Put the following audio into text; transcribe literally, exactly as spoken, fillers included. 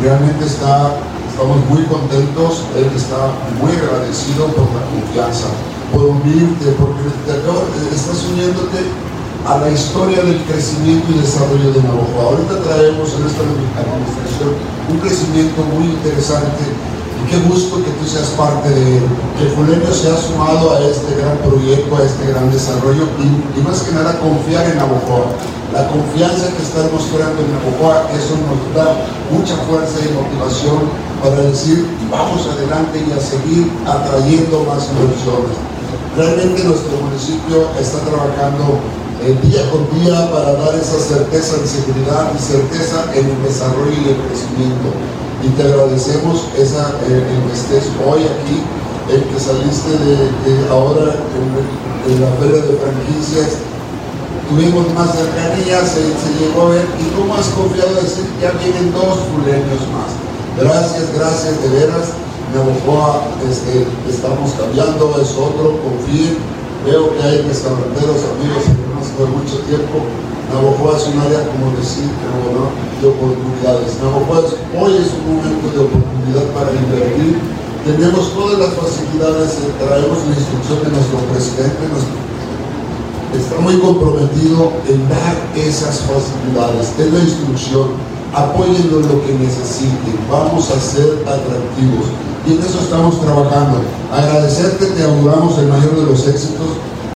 realmente está, estamos muy contentos, él está muy agradecido por la confianza, por unirte, porque te acabo, estás uniéndote a la historia del crecimiento y desarrollo de Navojoa. Ahorita traemos en esta administración un crecimiento muy interesante y qué gusto que tú seas parte de él, que Fulenio se ha sumado a este gran proyecto, a este gran desarrollo y, y más que nada confiar en Navojoa. La confianza que estás mostrando en Navojoa, eso nos da mucha fuerza y motivación para decir vamos adelante y a seguir atrayendo más inversiones. Realmente nuestro municipio está trabajando Eh, día con día para dar esa certeza de seguridad y certeza en el desarrollo y el crecimiento. Y te agradecemos esa, eh, el que estés hoy aquí, el que saliste de, de ahora en, en la feria de franquicias. Tuvimos más cercanía, se, se llegó a ver y tú has confiado en decir ya vienen dos Fulenios más. Gracias, gracias de veras. Navojoa, este, estamos cambiando, es otro, confíen. Veo que hay restauranteros, amigos que conozco de mucho tiempo. Navojoa es un área, como decir, como, ¿no?, de oportunidades. Navojoa es, hoy es un momento de oportunidad para invertir. Tenemos todas las facilidades, traemos la instrucción de nuestro presidente, nuestro, está muy comprometido en dar esas facilidades, es la instrucción. Apóyenlo en lo que necesiten, vamos a ser atractivos y en eso estamos trabajando. Agradecerte, te auguramos el mayor de los éxitos.